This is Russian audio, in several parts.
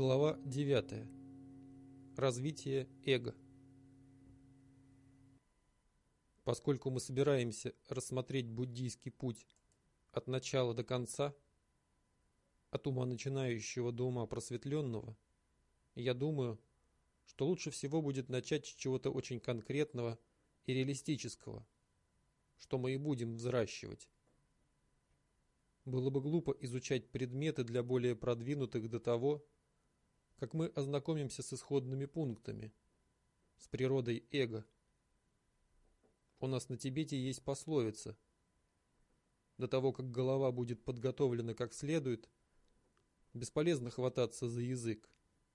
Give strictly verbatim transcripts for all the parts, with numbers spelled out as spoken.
Глава девятая. Развитие эго. Поскольку мы собираемся рассмотреть буддийский путь от начала до конца, от ума начинающего до ума просветленного, я думаю, что лучше всего будет начать с чего-то очень конкретного и реалистического, что мы и будем взращивать. Было бы глупо изучать предметы для более продвинутых до того, как мы ознакомимся с исходными пунктами, с природой эго. У нас на Тибете есть пословица: до того, как голова будет подготовлена как следует, бесполезно хвататься за язык.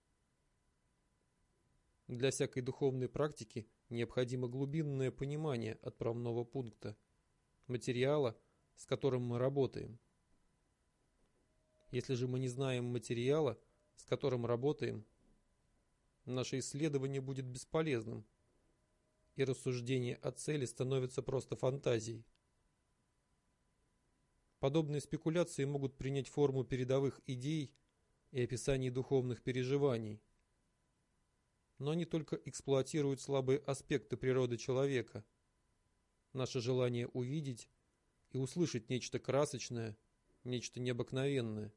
Для всякой духовной практики необходимо глубинное понимание отправного пункта, материала, с которым мы работаем. Если же мы не знаем материала, с которым работаем, наше исследование будет бесполезным, и рассуждение о цели становится просто фантазией. Подобные спекуляции могут принять форму передовых идей и описаний духовных переживаний, но они только эксплуатируют слабые аспекты природы человека, наше желание увидеть и услышать нечто красочное, нечто необыкновенное.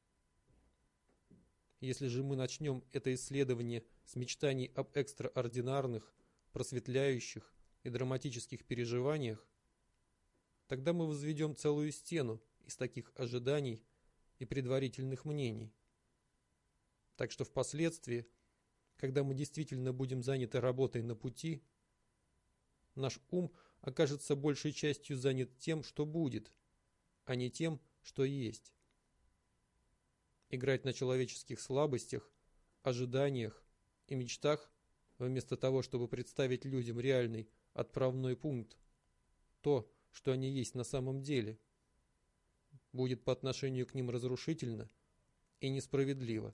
Если же мы начнем это исследование с мечтаний об экстраординарных, просветляющих и драматических переживаниях, тогда мы возведем целую стену из таких ожиданий и предварительных мнений. Так что впоследствии, когда мы действительно будем заняты работой на пути, наш ум окажется большей частью занят тем, что будет, а не тем, что есть. Играть на человеческих слабостях, ожиданиях и мечтах, вместо того, чтобы представить людям реальный отправной пункт, то, что они есть на самом деле, будет по отношению к ним разрушительно и несправедливо.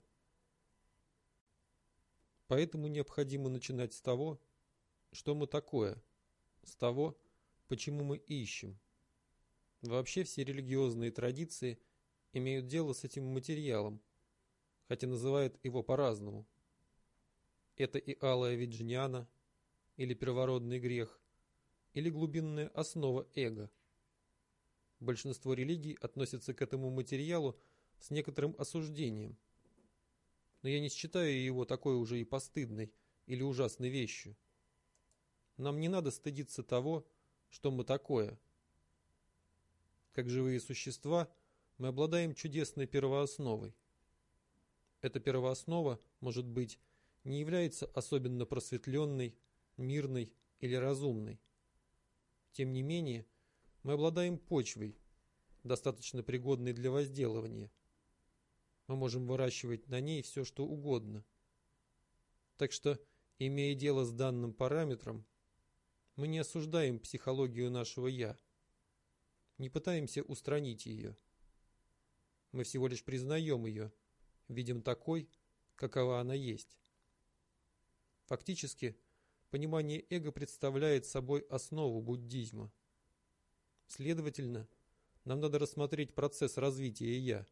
Поэтому необходимо начинать с того, что мы такое, с того, почему мы ищем. Вообще все религиозные традиции имеют дело с этим материалом, хотя называют его по-разному. Это и алая виджняна, или первородный грех, или глубинная основа эго. Большинство религий относятся к этому материалу с некоторым осуждением, но я не считаю его такой уже и постыдной или ужасной вещью. Нам не надо стыдиться того, что мы такое. Как живые существа, мы обладаем чудесной первоосновой. Эта первооснова, может быть, не является особенно просветленной, мирной или разумной. Тем не менее, мы обладаем почвой, достаточно пригодной для возделывания. Мы можем выращивать на ней все, что угодно. Так что, имея дело с данным параметром, мы не осуждаем психологию нашего «я», не пытаемся устранить ее. Мы всего лишь признаем ее, видим такой, какова она есть. Фактически, понимание эго представляет собой основу буддизма. Следовательно, нам надо рассмотреть процесс развития «я».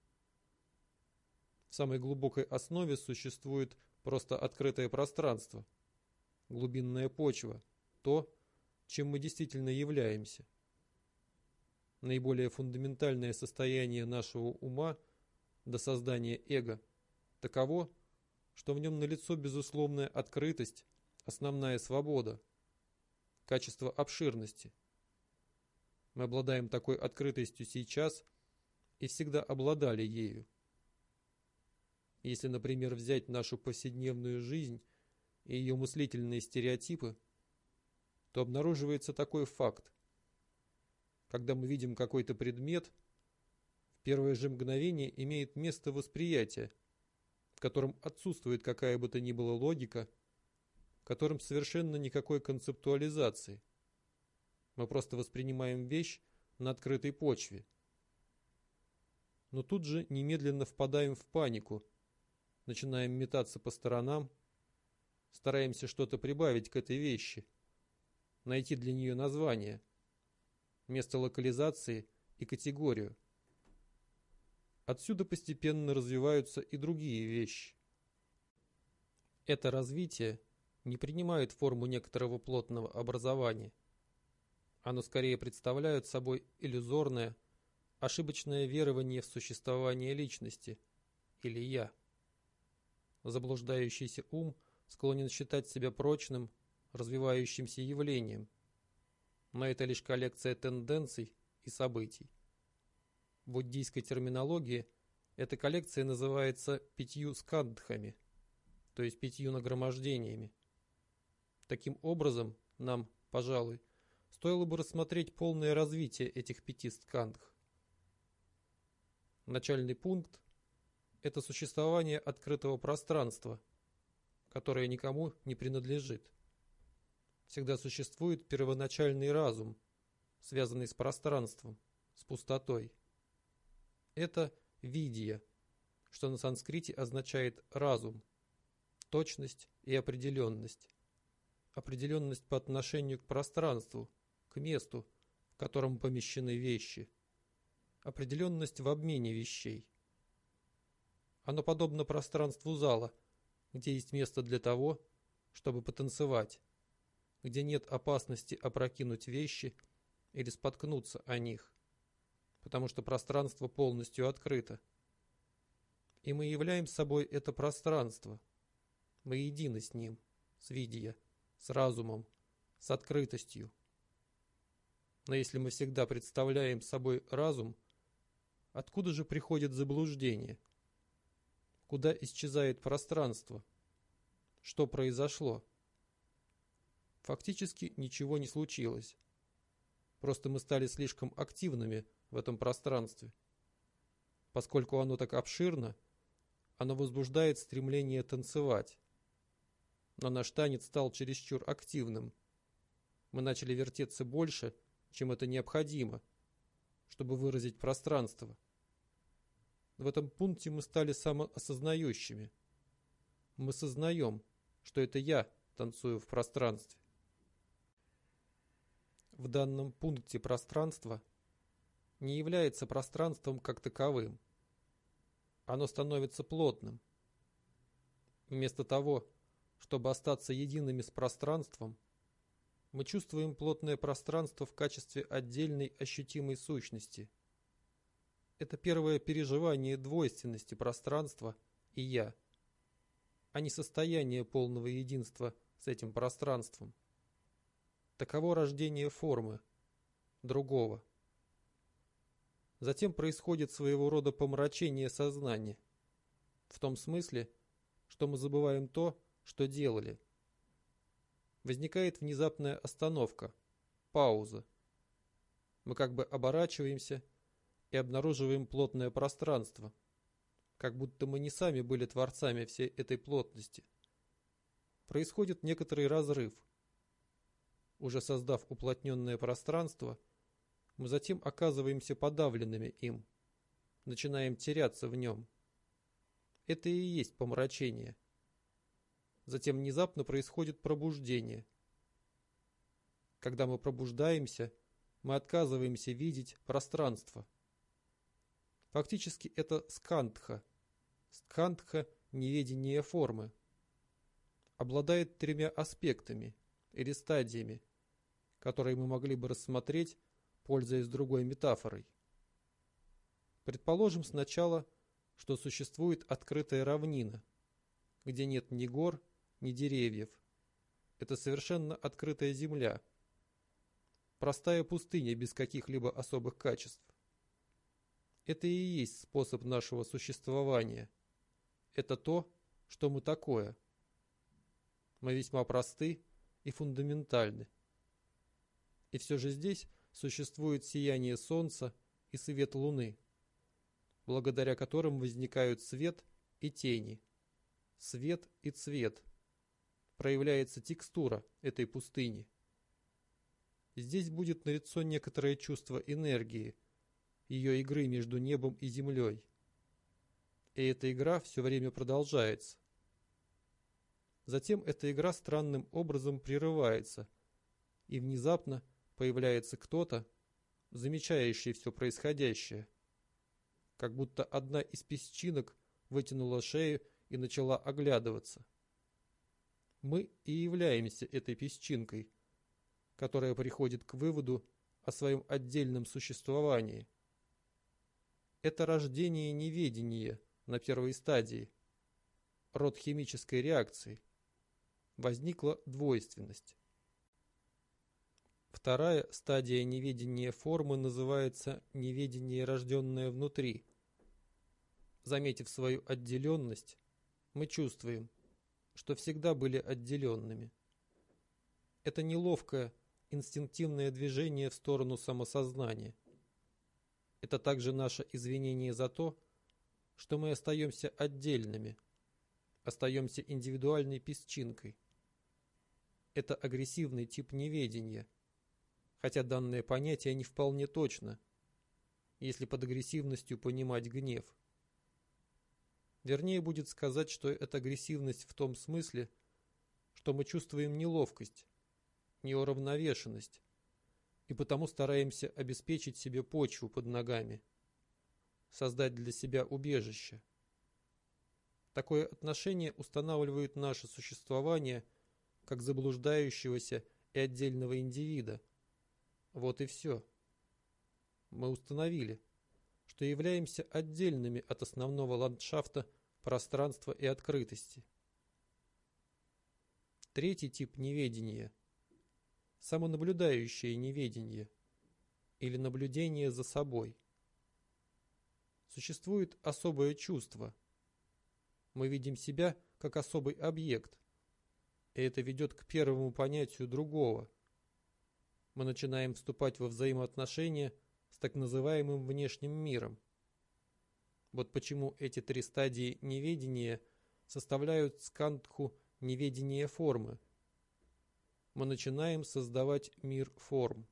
В самой глубокой основе существует просто открытое пространство, глубинная почва, то, чем мы действительно являемся. Наиболее фундаментальное состояние нашего ума до создания эго таково, что в нем налицо безусловная открытость, основная свобода, качество обширности. Мы обладаем такой открытостью сейчас и всегда обладали ею. Если, например, взять нашу повседневную жизнь и ее мыслительные стереотипы, то обнаруживается такой факт. Когда мы видим какой-то предмет, в первое же мгновение имеет место восприятие, в котором отсутствует какая бы то ни была логика, в котором совершенно никакой концептуализации. Мы просто воспринимаем вещь на открытой почве. Но тут же немедленно впадаем в панику, начинаем метаться по сторонам, стараемся что-то прибавить к этой вещи, найти для нее название, место локализации и категорию. Отсюда постепенно развиваются и другие вещи. Это развитие не принимает форму некоторого плотного образования. Оно скорее представляет собой иллюзорное, ошибочное верование в существование личности, или «я». Заблуждающийся ум склонен считать себя прочным, развивающимся явлением, но это лишь коллекция тенденций и событий. В буддийской терминологии эта коллекция называется пятью скандхами, то есть пятью нагромождениями. Таким образом, нам, пожалуй, стоило бы рассмотреть полное развитие этих пяти скандх. Начальный пункт – это существование открытого пространства, которое никому не принадлежит. Всегда существует первоначальный разум, связанный с пространством, с пустотой. Это видья, что на санскрите означает разум, точность и определенность. Определенность по отношению к пространству, к месту, в котором помещены вещи. Определенность в обмене вещей. Оно подобно пространству зала, где есть место для того, чтобы потанцевать, где нет опасности опрокинуть вещи или споткнуться о них, потому что пространство полностью открыто. И мы являем собой это пространство. Мы едины с ним, с видья, с разумом, с открытостью. Но если мы всегда представляем собой разум, откуда же приходит заблуждение? Куда исчезает пространство? Что произошло? Фактически ничего не случилось. Просто мы стали слишком активными в этом пространстве. Поскольку оно так обширно, оно возбуждает стремление танцевать. Но наш танец стал чересчур активным. Мы начали вертеться больше, чем это необходимо, чтобы выразить пространство. В этом пункте мы стали самоосознающими. Мы сознаем, что это я танцую в пространстве. В данном пункте пространство не является пространством как таковым. Оно становится плотным. Вместо того, чтобы остаться едиными с пространством, мы чувствуем плотное пространство в качестве отдельной ощутимой сущности. Это первое переживание двойственности пространства и «я», а не состояние полного единства с этим пространством. Таково рождение формы, другого. Затем происходит своего рода помрачение сознания, в том смысле, что мы забываем то, что делали. Возникает внезапная остановка, пауза. Мы как бы оборачиваемся и обнаруживаем плотное пространство, как будто мы не сами были творцами всей этой плотности. Происходит некоторый разрыв. Уже создав уплотненное пространство, мы затем оказываемся подавленными им, начинаем теряться в нем. Это и есть помрачение. Затем внезапно происходит пробуждение. Когда мы пробуждаемся, мы отказываемся видеть пространство. Фактически это скандха. Скандха – неведение формы. Обладает тремя аспектами или стадиями, которые мы могли бы рассмотреть, пользуясь другой метафорой. Предположим сначала, что существует открытая равнина, где нет ни гор, ни деревьев. Это совершенно открытая земля. Простая пустыня без каких-либо особых качеств. Это и есть способ нашего существования. Это то, что мы такое. Мы весьма просты и фундаментальны. И все же здесь существует сияние солнца и свет луны, благодаря которым возникают свет и тени, свет и цвет. Проявляется текстура этой пустыни. Здесь будет налицо некоторое чувство энергии, ее игры между небом и землей. И эта игра все время продолжается. Затем эта игра странным образом прерывается, и внезапно появляется кто-то, замечающий все происходящее. Как будто одна из песчинок вытянула шею и начала оглядываться. Мы и являемся этой песчинкой, которая приходит к выводу о своем отдельном существовании. Это рождение неведения на первой стадии, род химической реакции. Возникла двойственность. Вторая стадия неведения формы называется неведение, рожденное внутри. Заметив свою отделенность, мы чувствуем, что всегда были отделенными. Это неловкое, инстинктивное движение в сторону самосознания. Это также наше извинение за то, что мы остаемся отдельными, остаемся индивидуальной песчинкой. Это агрессивный тип неведения, хотя данное понятие не вполне точно, если под агрессивностью понимать гнев. Вернее будет сказать, что это агрессивность в том смысле, что мы чувствуем неловкость, неуравновешенность, и потому стараемся обеспечить себе почву под ногами, создать для себя убежище. Такое отношение устанавливает наше существование как заблуждающегося и отдельного индивида. Вот и все. Мы установили, что являемся отдельными от основного ландшафта пространства и открытости. Третий тип неведения – самонаблюдающее неведение или наблюдение за собой. Существует особое чувство. Мы видим себя как особый объект, и это ведет к первому понятию другого. Мы начинаем вступать во взаимоотношения с так называемым внешним миром. Вот почему эти три стадии неведения составляют скандху неведения формы. Мы начинаем создавать мир форм.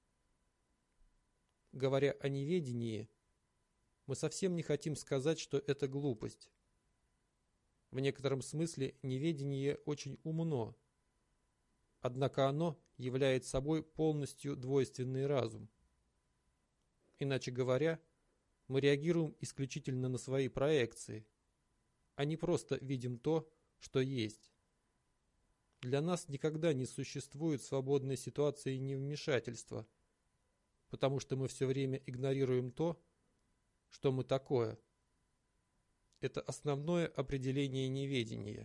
Говоря о неведении, мы совсем не хотим сказать, что это глупость. В некотором смысле неведение очень умно, однако оно является собой полностью двойственный разум. Иначе говоря, мы реагируем исключительно на свои проекции, а не просто видим то, что есть. Для нас никогда не существует свободной ситуации невмешательства, потому что мы все время игнорируем то, что мы такое. Это основное определение неведения.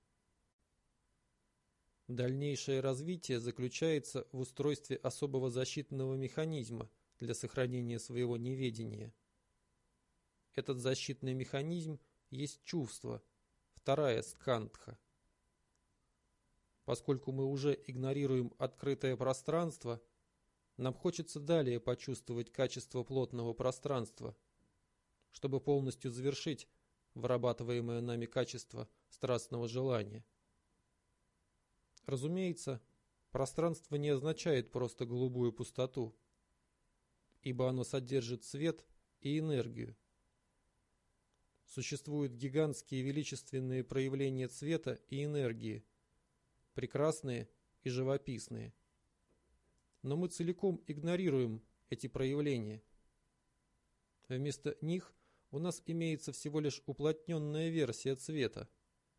Дальнейшее развитие заключается в устройстве особого защитного механизма для сохранения своего неведения. Этот защитный механизм есть чувство, вторая скандха. Поскольку мы уже игнорируем открытое пространство, нам хочется далее почувствовать качество плотного пространства, чтобы полностью завершить вырабатываемое нами качество страстного желания. Разумеется, пространство не означает просто голубую пустоту, ибо оно содержит свет и энергию. Существуют гигантские величественные проявления цвета и энергии, прекрасные и живописные. Но мы целиком игнорируем эти проявления. Вместо них у нас имеется всего лишь уплотненная версия цвета.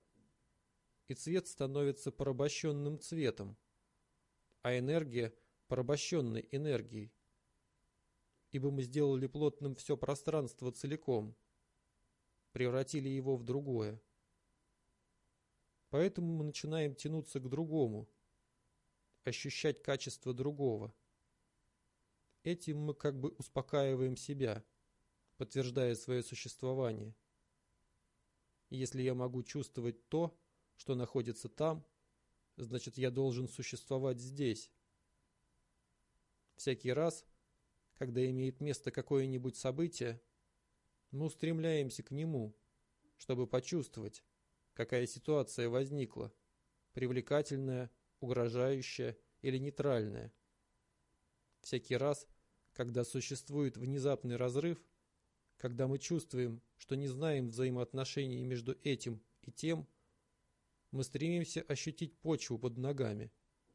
И цвет становится порабощенным цветом, а энергия – порабощенной энергией. Ибо мы сделали плотным все пространство целиком, превратили его в другое. Поэтому мы начинаем тянуться к другому, ощущать качество другого. Этим мы как бы успокаиваем себя, подтверждая свое существование. Если я могу чувствовать то, что находится там, значит, я должен существовать здесь. Всякий раз, когда имеет место какое-нибудь событие, мы устремляемся к нему, чтобы почувствовать, какая ситуация возникла, привлекательная, угрожающая или нейтральная. Всякий раз, когда существует внезапный разрыв, когда мы чувствуем, что не знаем взаимоотношений между этим и тем, мы стремимся ощутить почву под ногами.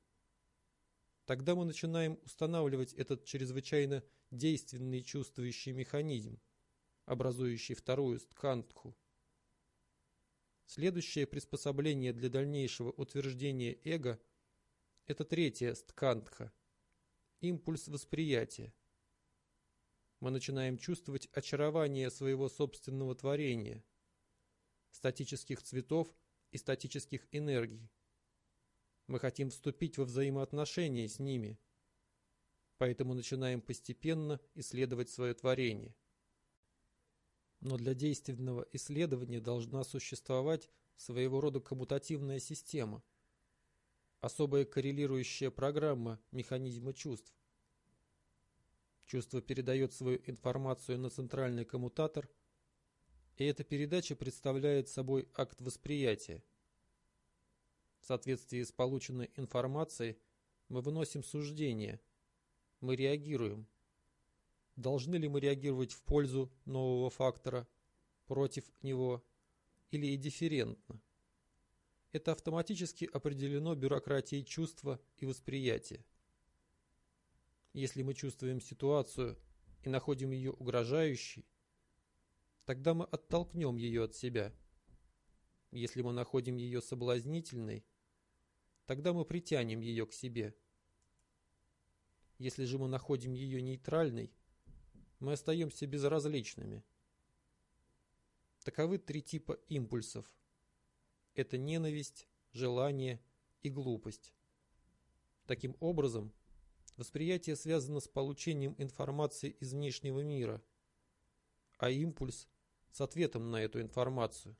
Тогда мы начинаем устанавливать этот чрезвычайно действенный чувствующий механизм, образующий вторую скандху. Следующее приспособление для дальнейшего утверждения эго – это третье сткандха – импульс восприятия. Мы начинаем чувствовать очарование своего собственного творения, статических цветов и статических энергий. Мы хотим вступить во взаимоотношения с ними, поэтому начинаем постепенно исследовать свое творение. Но для действенного исследования должна существовать своего рода коммутативная система, особая коррелирующая программа механизма чувств. Чувство передает свою информацию на центральный коммутатор, и эта передача представляет собой акт восприятия. В соответствии с полученной информацией мы выносим суждение, мы реагируем. Должны ли мы реагировать в пользу нового фактора, против него или индифферентно? Это автоматически определено бюрократией чувства и восприятия. Если мы чувствуем ситуацию и находим ее угрожающей, тогда мы оттолкнем ее от себя. Если мы находим ее соблазнительной, тогда мы притянем ее к себе. Если же мы находим ее нейтральной, мы остаемся безразличными. Таковы три типа импульсов. Это ненависть, желание и глупость. Таким образом, восприятие связано с получением информации из внешнего мира, а импульс – с ответом на эту информацию.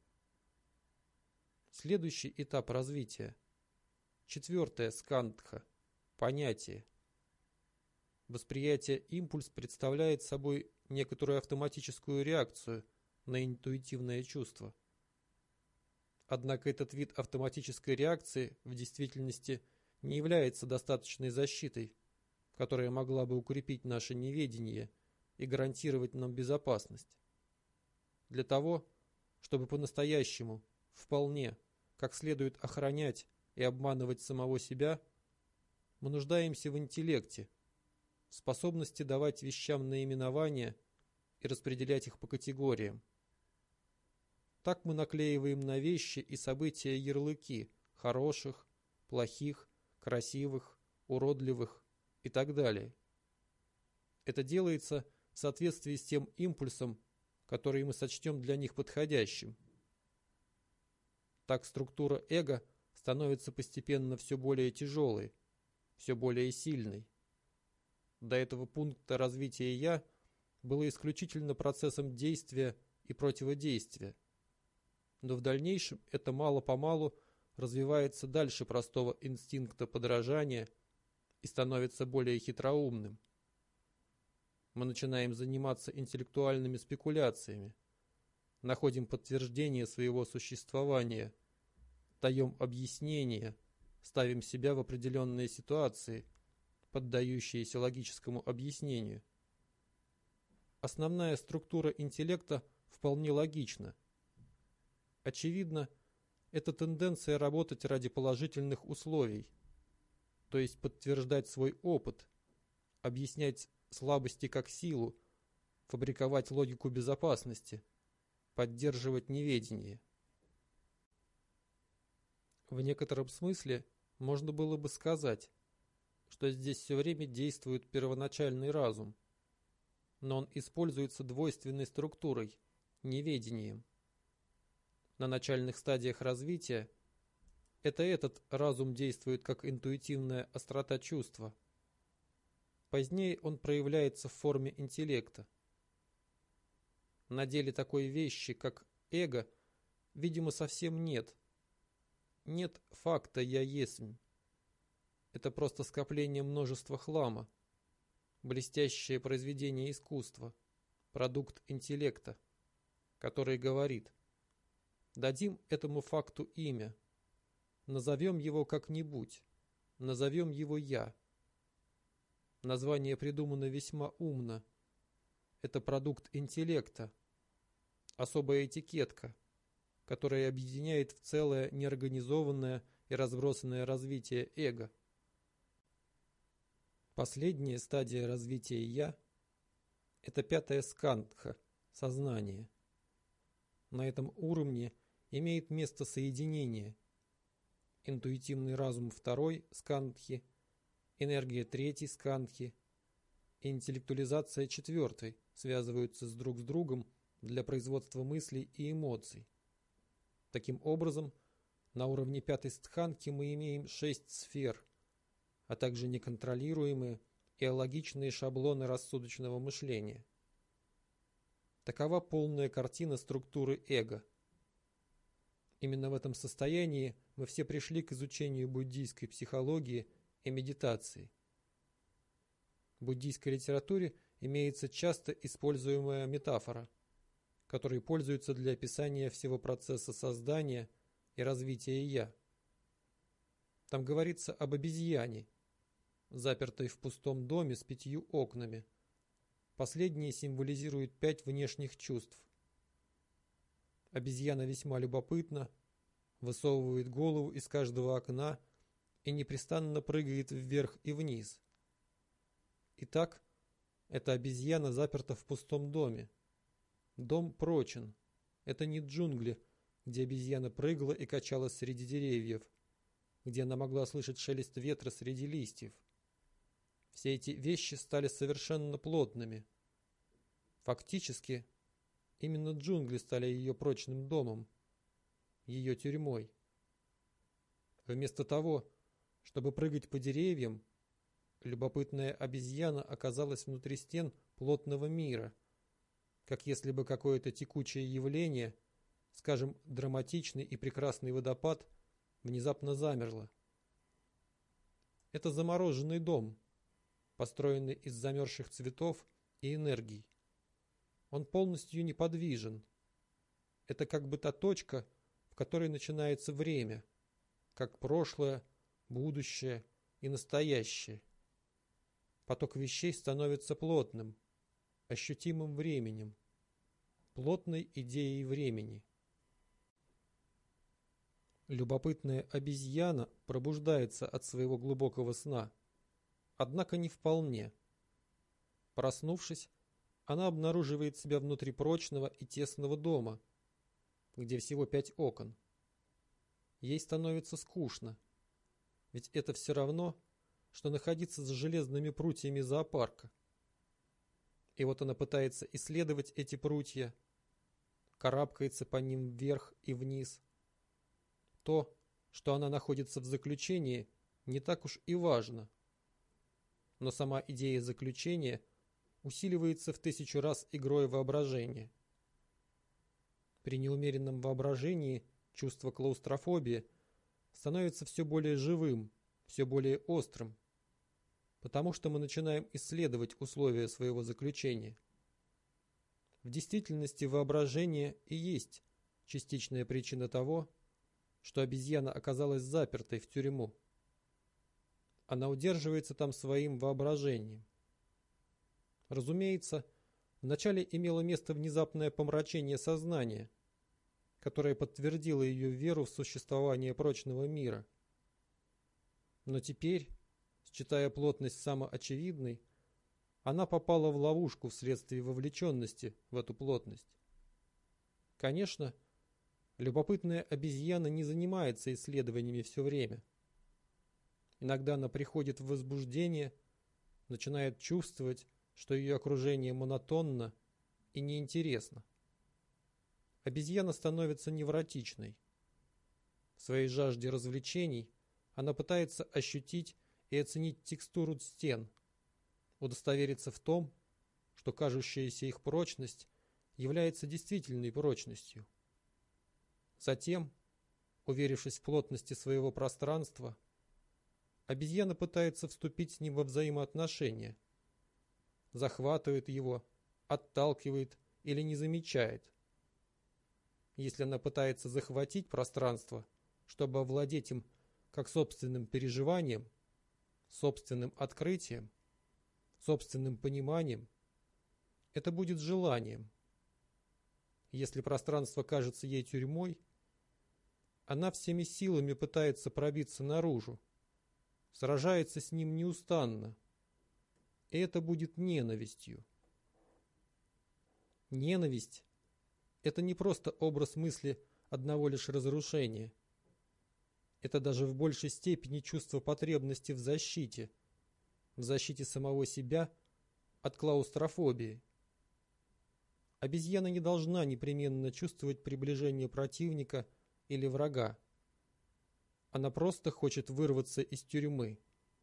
Следующий этап развития. Четвертое скандха – понятие. Восприятие импульс представляет собой некоторую автоматическую реакцию на интуитивное чувство. Однако этот вид автоматической реакции в действительности не является достаточной защитой, которая могла бы укрепить наше неведение и гарантировать нам безопасность. Для того, чтобы по-настоящему, вполне, как следует охранять и обманывать самого себя, мы нуждаемся в интеллекте, в способности давать вещам наименования и распределять их по категориям. Так мы наклеиваем на вещи и события ярлыки хороших, плохих, красивых, уродливых и так далее. Это делается в соответствии с тем импульсом, который мы сочтем для них подходящим. Так структура эго становится постепенно все более тяжелой, все более сильной. До этого пункта развития «я» было исключительно процессом действия и противодействия. Но в дальнейшем это мало-помалу развивается дальше простого инстинкта подражания и становится более хитроумным. Мы начинаем заниматься интеллектуальными спекуляциями, находим подтверждение своего существования, даем объяснения, ставим себя в определенные ситуации, поддающиеся логическому объяснению. Основная структура интеллекта вполне логична. Очевидно, это тенденция работать ради положительных условий, то есть подтверждать свой опыт, объяснять слабости как силу, фабриковать логику безопасности, поддерживать неведение. В некотором смысле можно было бы сказать, что здесь все время действует первоначальный разум, но он используется двойственной структурой, неведением. На начальных стадиях развития это этот разум действует как интуитивная острота чувства. Позднее он проявляется в форме интеллекта. На деле такой вещи, как эго, видимо, совсем нет. Нет факта «я есмь». Это просто скопление множества хлама, блестящее произведение искусства, продукт интеллекта, который говорит: дадим этому факту имя, назовем его как-нибудь, назовем его «я». Название придумано весьма умно. Это продукт интеллекта, особая этикетка, которая объединяет в целое неорганизованное и разбросанное развитие эго. Последняя стадия развития «я» – это пятая скандха – сознание. На этом уровне имеет место соединение. Интуитивный разум второй скандхи, энергия третьей скандхи и интеллектуализация четвертой связываются с друг с другом для производства мыслей и эмоций. Таким образом, на уровне пятой стханки мы имеем шесть сфер, а также неконтролируемые и алогичные шаблоны рассудочного мышления. Такова полная картина структуры эго. Именно в этом состоянии мы все пришли к изучению буддийской психологии и медитации. В буддийской литературе имеется часто используемая метафора, которой пользуются для описания всего процесса создания и развития «я». Там говорится об обезьяне, запертой в пустом доме с пятью окнами. Последние символизируют пять внешних чувств. Обезьяна весьма любопытна, высовывает голову из каждого окна и непрестанно прыгает вверх и вниз. Итак, эта обезьяна заперта в пустом доме. Дом прочен. Это не джунгли, где обезьяна прыгала и качалась среди деревьев, где она могла слышать шелест ветра среди листьев. Все эти вещи стали совершенно плотными. Фактически, именно джунгли стали ее прочным домом, ее тюрьмой. Вместо того, чтобы прыгать по деревьям, любопытная обезьяна оказалась внутри стен плотного мира, как если бы какое-то текучее явление, скажем, драматичный и прекрасный водопад, внезапно замерло. Это замороженный дом, построенный из замерзших цветов и энергий. Он полностью неподвижен. Это как бы та точка, в которой начинается время, как прошлое, будущее и настоящее. Поток вещей становится плотным, ощутимым временем, плотной идеей времени. Любопытная обезьяна пробуждается от своего глубокого сна, однако не вполне. Проснувшись, она обнаруживает себя внутри прочного и тесного дома, где всего пять окон. Ей становится скучно, ведь это все равно, что находиться за железными прутьями зоопарка. И вот она пытается исследовать эти прутья, карабкается по ним вверх и вниз. То, что она находится в заключении, не так уж и важно. Но сама идея заключения усиливается в тысячу раз игрой воображения. При неумеренном воображении чувство клаустрофобии становится все более живым, все более острым, потому что мы начинаем исследовать условия своего заключения. В действительности воображение и есть частичная причина того, что обезьяна оказалась запертой в тюрьму. Она удерживается там своим воображением. Разумеется, вначале имело место внезапное помрачение сознания, которое подтвердило ее веру в существование прочного мира. Но теперь, считая плотность самоочевидной, она попала в ловушку вследствие вовлеченности в эту плотность. Конечно, любопытная обезьяна не занимается исследованиями все время. Иногда она приходит в возбуждение, начинает чувствовать, что ее окружение монотонно и неинтересно. Обезьяна становится невротичной. В своей жажде развлечений она пытается ощутить и оценить текстуру стен, удостовериться в том, что кажущаяся их прочность является действительной прочностью. Затем, уверившись в плотности своего пространства, обезьяна пытается вступить с ним во взаимоотношения, захватывает его, отталкивает или не замечает. Если она пытается захватить пространство, чтобы овладеть им как собственным переживанием, собственным открытием, собственным пониманием, это будет желанием. Если пространство кажется ей тюрьмой, она всеми силами пытается пробиться наружу, сражается с ним неустанно, и это будет ненавистью. Ненависть – это не просто образ мысли одного лишь разрушения. Это даже в большей степени чувство потребности в защите, в защите самого себя от клаустрофобии. Обезьяна не должна непременно чувствовать приближение противника или врага. Она просто хочет вырваться из тюрьмы.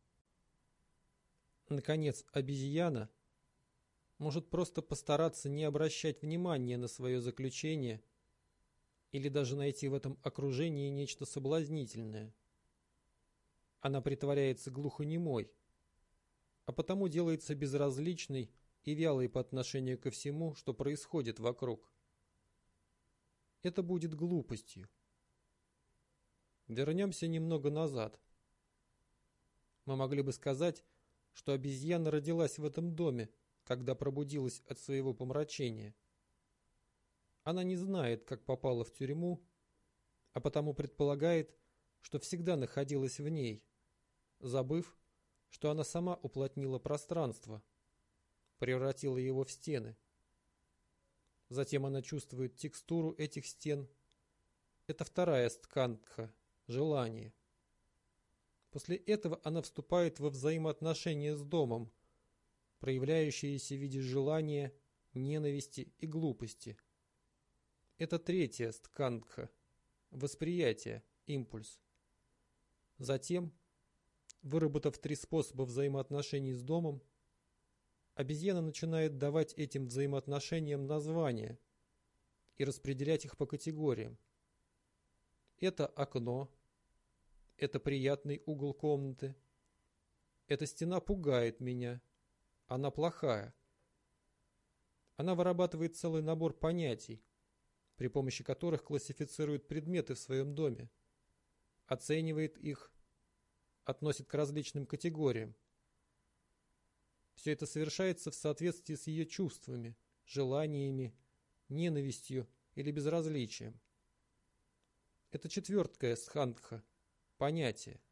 Наконец, обезьяна может просто постараться не обращать внимания на свое заключение или даже найти в этом окружении нечто соблазнительное. Она притворяется глухонемой, а потому делается безразличной и вялой по отношению ко всему, что происходит вокруг. Это будет глупостью. Вернемся немного назад. Мы могли бы сказать, что обезьяна родилась в этом доме, когда пробудилась от своего помрачения. Она не знает, как попала в тюрьму, а потому предполагает, что всегда находилась в ней, забыв, что она сама уплотнила пространство, превратила его в стены. Затем она чувствует текстуру этих стен. Это вторая скандха – желание. После этого она вступает во взаимоотношения с домом, проявляющиеся в виде желания, ненависти и глупости. Это третья скандха – восприятие, импульс. Затем, выработав три способа взаимоотношений с домом, обезьяна начинает давать этим взаимоотношениям названия и распределять их по категориям. Это окно, это приятный угол комнаты, эта стена пугает меня, она плохая. Она вырабатывает целый набор понятий, при помощи которых классифицирует предметы в своем доме, оценивает их, относит к различным категориям. Все это совершается в соответствии с ее чувствами, желаниями, ненавистью или безразличием. Это четвертая скандха – понятие.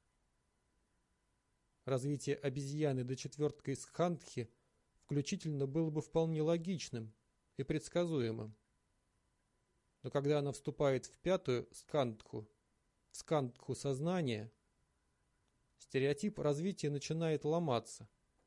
Развитие обезьяны до четвертой скандхи включительно было бы вполне логичным и предсказуемым. Но когда она вступает в пятую скандху, в скандху сознания, стереотип развития начинает ломаться.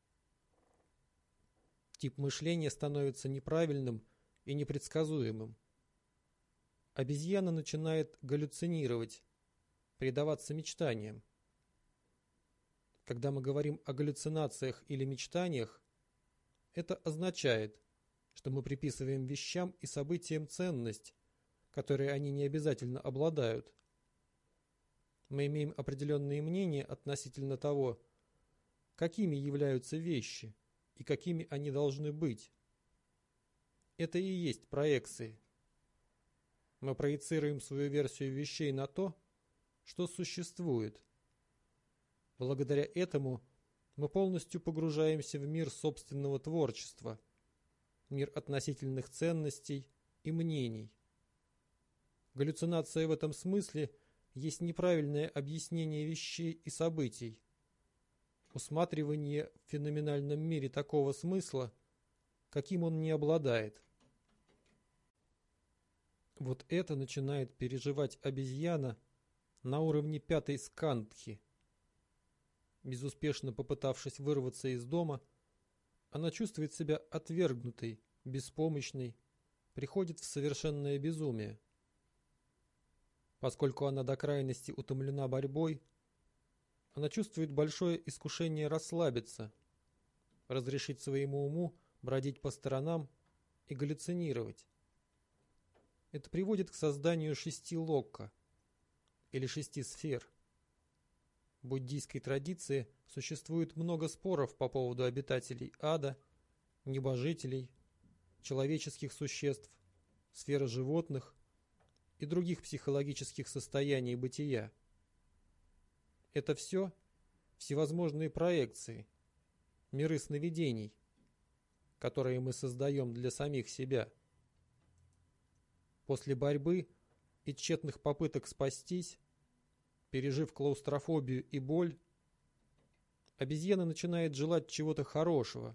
Тип мышления становится неправильным и непредсказуемым. Обезьяна начинает галлюцинировать, предаваться мечтаниям. Когда мы говорим о галлюцинациях или мечтаниях, это означает, что мы приписываем вещам и событиям ценность, которой они не обязательно обладают. Мы имеем определенные мнения относительно того, какими являются вещи и какими они должны быть. Это и есть проекции. Мы проецируем свою версию вещей на то, что существует. Благодаря этому мы полностью погружаемся в мир собственного творчества, мир относительных ценностей и мнений. Галлюцинация в этом смысле есть неправильное объяснение вещей и событий, усматривание в феноменальном мире такого смысла, каким он не обладает. Вот это начинает переживать обезьяна на уровне пятой скандхи. Безуспешно попытавшись вырваться из дома, она чувствует себя отвергнутой, беспомощной, приходит в совершенное безумие. Поскольку она до крайности утомлена борьбой, она чувствует большое искушение расслабиться, разрешить своему уму бродить по сторонам и галлюцинировать. Это приводит к созданию шести локка, или шести сфер. В буддийской традиции существует много споров по поводу обитателей ада, небожителей, человеческих существ, сферы животных и других психологических состояний бытия. Это все всевозможные проекции, миры сновидений, которые мы создаем для самих себя. После борьбы и тщетных попыток спастись, пережив клаустрофобию и боль, обезьяна начинает желать чего-то хорошего,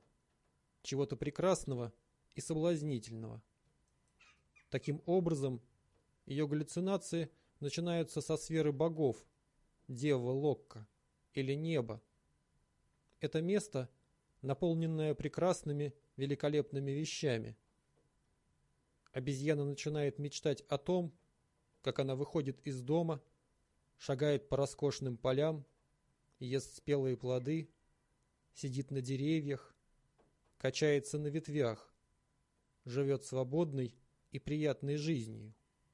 чего-то прекрасного и соблазнительного. Таким образом, Ее галлюцинации начинаются со сферы богов, Девы Локка или неба. Это место, наполненное прекрасными, великолепными вещами. Обезьяна начинает мечтать о том, как она выходит из дома, шагает по роскошным полям, ест спелые плоды, сидит на деревьях, качается на ветвях, живет свободной и приятной жизнью.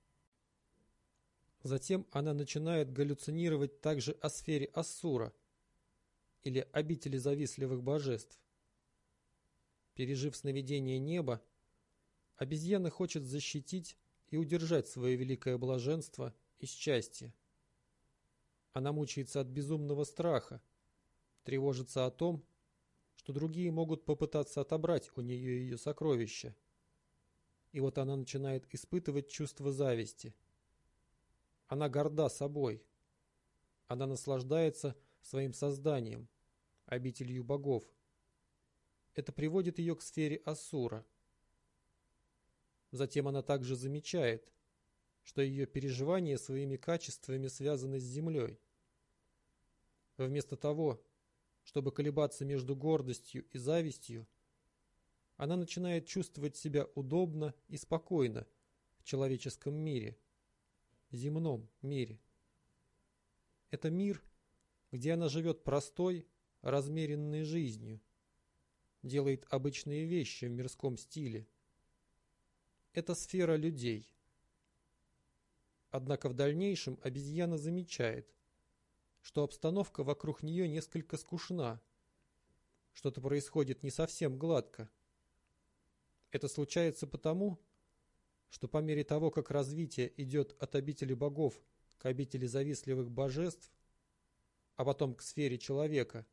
Затем она начинает галлюцинировать также о сфере Ассура или обители завистливых божеств. Пережив сновидение неба, обезьяна хочет защитить и удержать свое великое блаженство и счастье. Она мучается от безумного страха, тревожится о том, что другие могут попытаться отобрать у нее ее сокровища. И вот она начинает испытывать чувство зависти. Она горда собой. Она наслаждается своим созданием, обителью богов. Это приводит ее к сфере Ассура. Затем она также замечает, что ее переживания своими качествами связаны с землей. Вместо того, чтобы колебаться между гордостью и завистью, она начинает чувствовать себя удобно и спокойно в человеческом мире, земном мире. Это мир, где она живет простой, размеренной жизнью, делает обычные вещи в мирском стиле. Это сфера людей. Однако в дальнейшем обезьяна замечает, что обстановка вокруг нее несколько скучна, что-то происходит не совсем гладко. Это случается потому, что по мере того, как развитие идет от обители богов к обители завистливых божеств, а потом к сфере человека,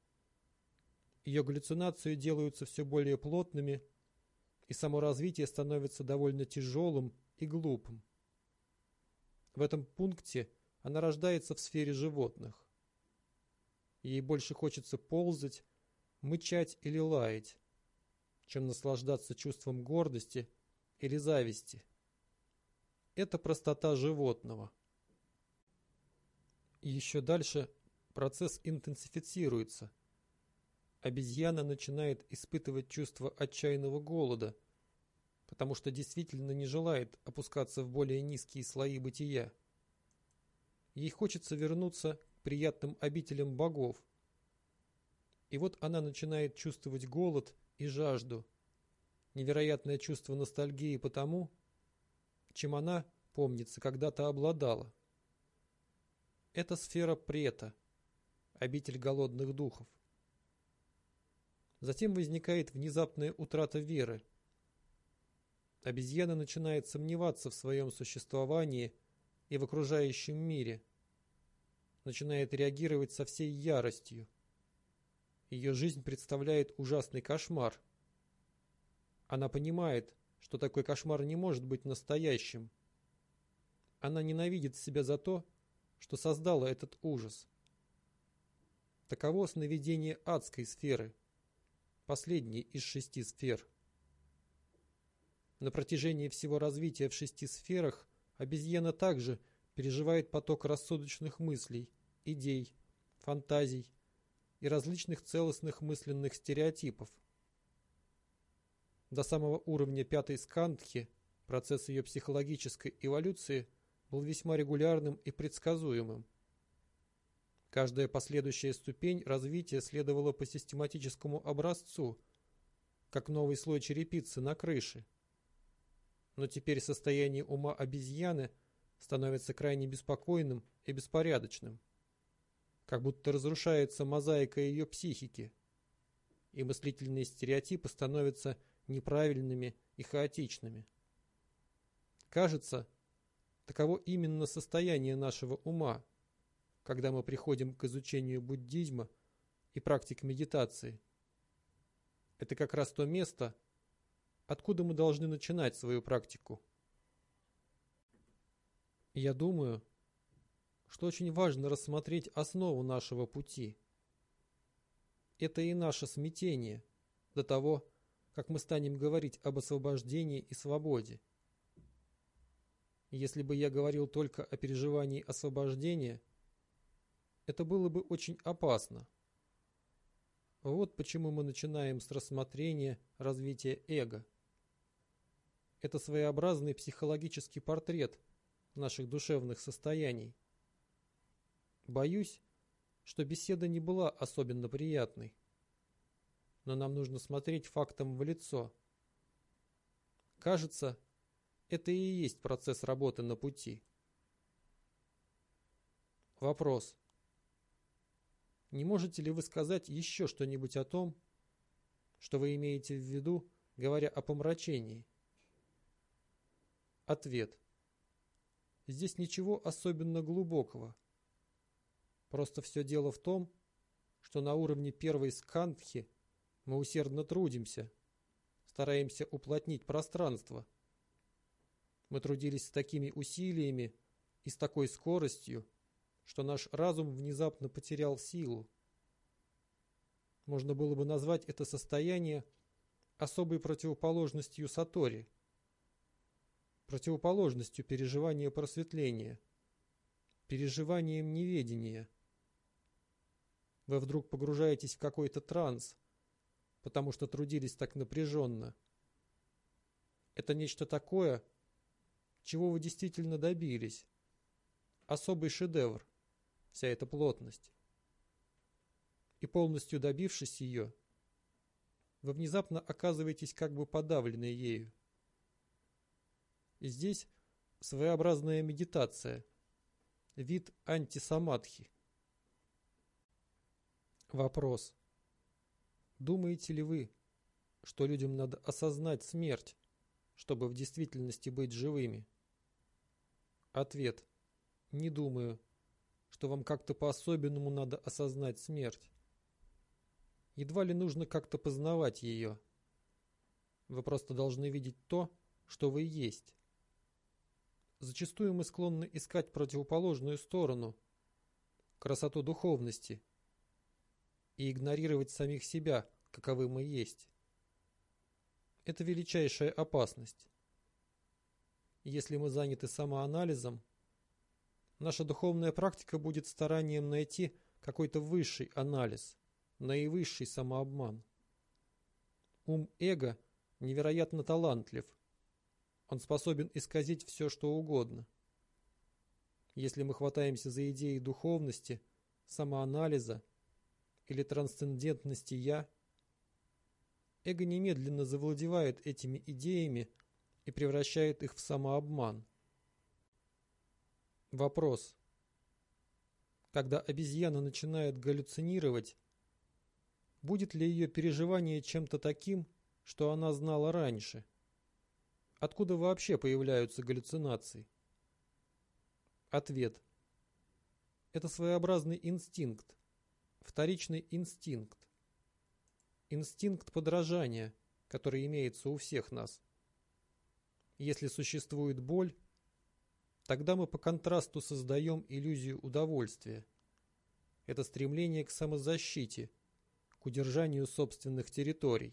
ее галлюцинации делаются все более плотными, и само развитие становится довольно тяжелым и глупым. В этом пункте она рождается в сфере животных. Ей больше хочется ползать, мычать или лаять, чем наслаждаться чувством гордости или зависти. Это простота животного. И еще дальше процесс интенсифицируется. Обезьяна начинает испытывать чувство отчаянного голода, потому что действительно не желает опускаться в более низкие слои бытия. Ей хочется вернуться к приятным обителям богов. И вот она начинает чувствовать голод и жажду, невероятное чувство ностальгии по тому, чем она, помнится, когда-то обладала. Это сфера Прета, обитель голодных духов. Затем возникает внезапная утрата веры. Обезьяна начинает сомневаться в своем существовании и в окружающем мире, начинает реагировать со всей яростью. Ее жизнь представляет ужасный кошмар. Она понимает, что такой кошмар не может быть настоящим. Она ненавидит себя за то, что создала этот ужас. Таково сновидение адской сферы, последней из шести сфер. На протяжении всего развития в шести сферах обезьяна также переживает поток рассудочных мыслей, идей, фантазий и различных целостных мысленных стереотипов. До самого уровня пятой скандхи процесс ее психологической эволюции был весьма регулярным и предсказуемым. Каждая последующая ступень развития следовала по систематическому образцу, как новый слой черепицы на крыше. Но теперь состояние ума обезьяны становится крайне беспокойным и беспорядочным, как будто разрушается мозаика ее психики, и мыслительные стереотипы становятся неправильными и хаотичными. Кажется, таково именно состояние нашего ума, когда мы приходим к изучению буддизма и практик медитации. Это как раз то место, откуда мы должны начинать свою практику. И я думаю, что очень важно рассмотреть основу нашего пути. Это и наше смятение до того, как мы станем говорить об освобождении и свободе. Если бы я говорил только о переживании освобождения, это было бы очень опасно. Вот почему мы начинаем с рассмотрения развития эго. Это своеобразный психологический портрет наших душевных состояний. Боюсь, что беседа не была особенно приятной, но нам нужно смотреть фактам в лицо. Кажется, это и есть процесс работы на пути. Вопрос. Не можете ли вы сказать еще что-нибудь о том, что вы имеете в виду, говоря о помрачении? Ответ. Здесь ничего особенно глубокого. Просто все дело в том, что на уровне первой скандхи мы усердно трудимся, стараемся уплотнить пространство. Мы трудились с такими усилиями и с такой скоростью, что наш разум внезапно потерял силу. Можно было бы назвать это состояние особой противоположностью сатори, противоположностью переживания просветления, переживанием неведения. Вы вдруг погружаетесь в какой-то транс, потому что трудились так напряженно. Это нечто такое, чего вы действительно добились. Особый шедевр, вся эта плотность. И полностью добившись ее, вы внезапно оказываетесь как бы подавлены ею. И здесь своеобразная медитация, вид антисамадхи. Вопрос. Думаете ли вы, что людям надо осознать смерть, чтобы в действительности быть живыми? Ответ. Не думаю, что вам как-то по-особенному надо осознать смерть. Едва ли нужно как-то познавать ее. Вы просто должны видеть то, что вы есть. Зачастую мы склонны искать противоположную сторону, красоту духовности, и игнорировать самих себя, каковы мы есть. Это величайшая опасность. Если мы заняты самоанализом, наша духовная практика будет старанием найти какой-то высший анализ, наивысший самообман. Ум эго невероятно талантлив. Он способен исказить все, что угодно. Если мы хватаемся за идеи духовности, самоанализа или трансцендентности «я», эго немедленно завладевает этими идеями и превращает их в самообман. Вопрос. Когда обезьяна начинает галлюцинировать, будет ли ее переживание чем-то таким, что она знала раньше? Откуда вообще появляются галлюцинации? Ответ. Это своеобразный инстинкт, вторичный инстинкт. Инстинкт подражания, который имеется у всех нас. Если существует боль, тогда мы по контрасту создаем иллюзию удовольствия. Это стремление к самозащите, к удержанию собственных территорий.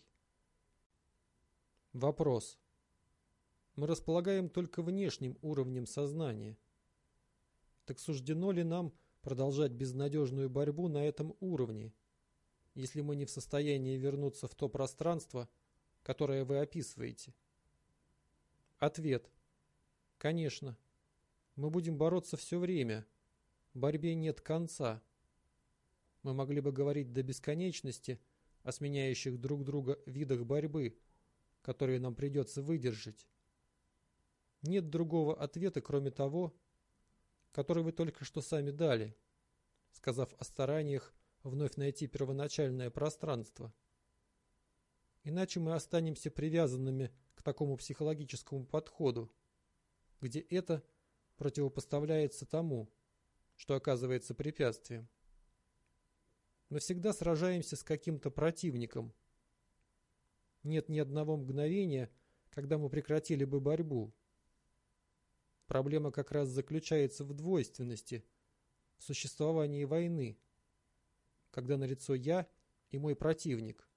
Вопрос. Мы располагаем только внешним уровнем сознания. Так суждено ли нам продолжать безнадежную борьбу на этом уровне, если мы не в состоянии вернуться в то пространство, которое вы описываете? Ответ. Конечно. Мы будем бороться все время. Борьбе нет конца. Мы могли бы говорить до бесконечности о сменяющих друг друга видах борьбы, которые нам придется выдержать. Нет другого ответа, кроме того, который вы только что сами дали, сказав о стараниях вновь найти первоначальное пространство. Иначе мы останемся привязанными к такому психологическому подходу, где это противопоставляется тому, что оказывается препятствием. Мы всегда сражаемся с каким-то противником. Нет ни одного мгновения, когда мы прекратили бы борьбу. Проблема как раз заключается в двойственности, в существовании войны, когда налицо я и мой противник.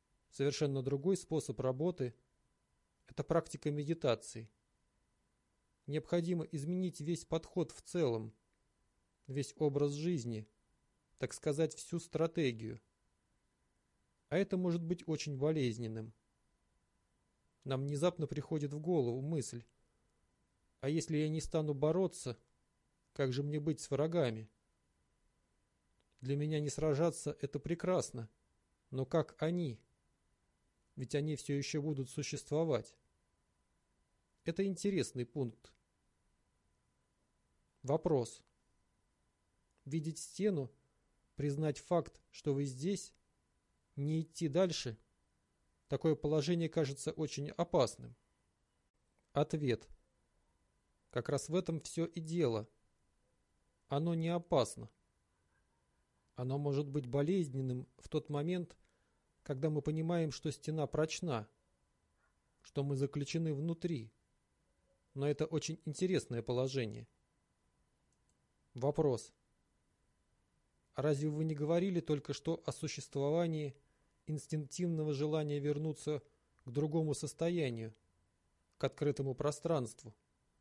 Совершенно другой способ работы – это практика медитации. необходимо изменить весь подход в целом, весь образ жизни, так сказать, всю стратегию. А это может быть очень болезненным. Нам внезапно приходит в голову мысль: а если я не стану бороться, как же мне быть с врагами? Для меня не сражаться – это прекрасно, но как они? Ведь они все еще будут существовать. Это интересный пункт. Вопрос. Видеть стену, признать факт, что вы здесь, не идти дальше – такое положение кажется очень опасным. Ответ. Как раз в этом все и дело. Оно не опасно. Оно может быть болезненным в тот момент, когда мы понимаем, что стена прочна, что мы заключены внутри. Но это очень интересное положение. Вопрос. А разве вы не говорили только что о существовании инстинктивного желания вернуться к другому состоянию, к открытому пространству?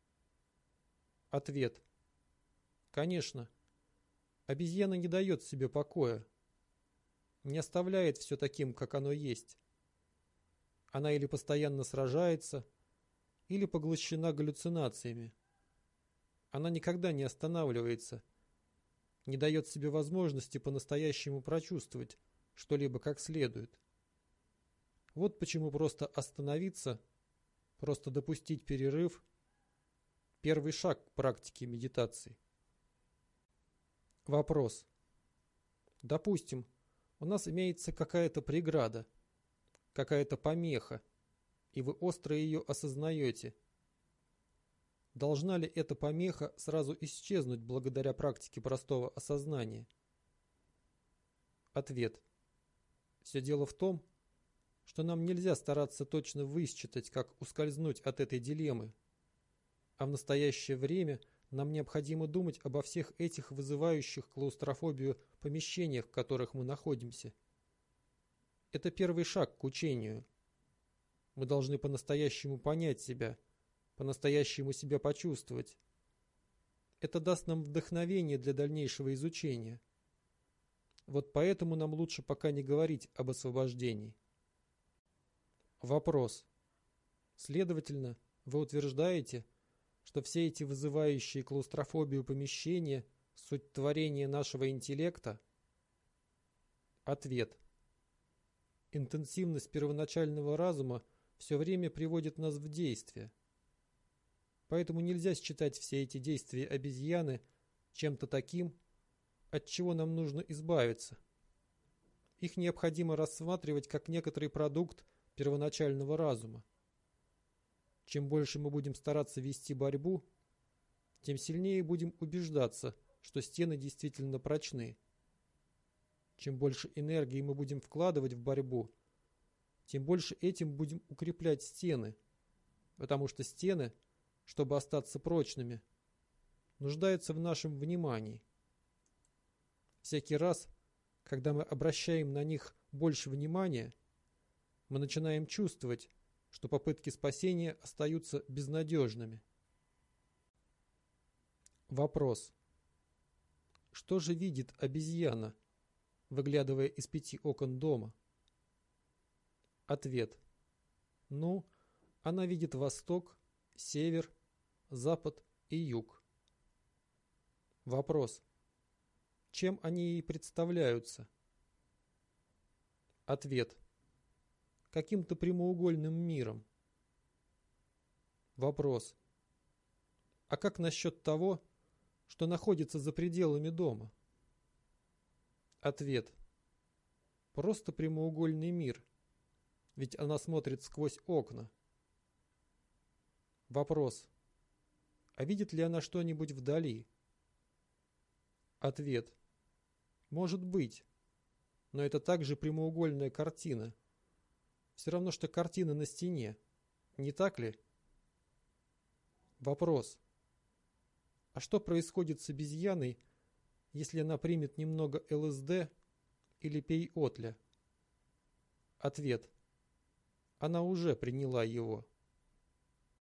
Ответ. Конечно. Обезьяна не дает себе покоя, не оставляет все таким, как оно есть. Она или постоянно сражается, или поглощена галлюцинациями. Она никогда не останавливается, не дает себе возможности по-настоящему прочувствовать что-либо как следует. Вот почему просто остановиться, просто допустить перерыв – первый шаг к практике медитации. Вопрос. Допустим, у нас имеется какая-то преграда, какая-то помеха, и вы остро ее осознаете. Должна ли эта помеха сразу исчезнуть благодаря практике простого осознания? Ответ. Все дело в том, что нам нельзя стараться точно высчитать, как ускользнуть от этой дилеммы, а в настоящее время нам необходимо думать обо всех этих вызывающих клаустрофобию помещениях, в которых мы находимся. Это первый шаг к учению. Мы должны по-настоящему понять себя, по-настоящему себя почувствовать. Это даст нам вдохновение для дальнейшего изучения. Вот поэтому нам лучше пока не говорить об освобождении. Вопрос. Следовательно, вы утверждаете, что все эти вызывающие клаустрофобию помещения – суть творения нашего интеллекта? Ответ. Интенсивность первоначального разума все время приводит нас в действие. Поэтому нельзя считать все эти действия обезьяны чем-то таким, от чего нам нужно избавиться. Их необходимо рассматривать как некоторый продукт первоначального разума. Чем больше мы будем стараться вести борьбу, тем сильнее будем убеждаться, что стены действительно прочны. Чем больше энергии мы будем вкладывать в борьбу, тем больше этим будем укреплять стены, потому что стены, чтобы остаться прочными, нуждаются в нашем внимании. Всякий раз, когда мы обращаем на них больше внимания, мы начинаем чувствовать, что попытки спасения остаются безнадежными. Вопрос. Что же видит обезьяна, выглядывая из пяти окон дома? Ответ. Ну, она видит восток, север, запад и юг. Вопрос. Чем они ей представляются? Ответ. Каким-то прямоугольным миром. Вопрос. А как насчет того, что находится за пределами дома? Ответ. Просто прямоугольный мир, ведь она смотрит сквозь окна. Вопрос. А видит ли она что-нибудь вдали? Ответ. Может быть, но это также прямоугольная картина. Все равно, что картина на стене, не так ли? Вопрос. А что происходит с обезьяной, если она примет немного ЛСД или пейотля? Ответ. Она уже приняла его.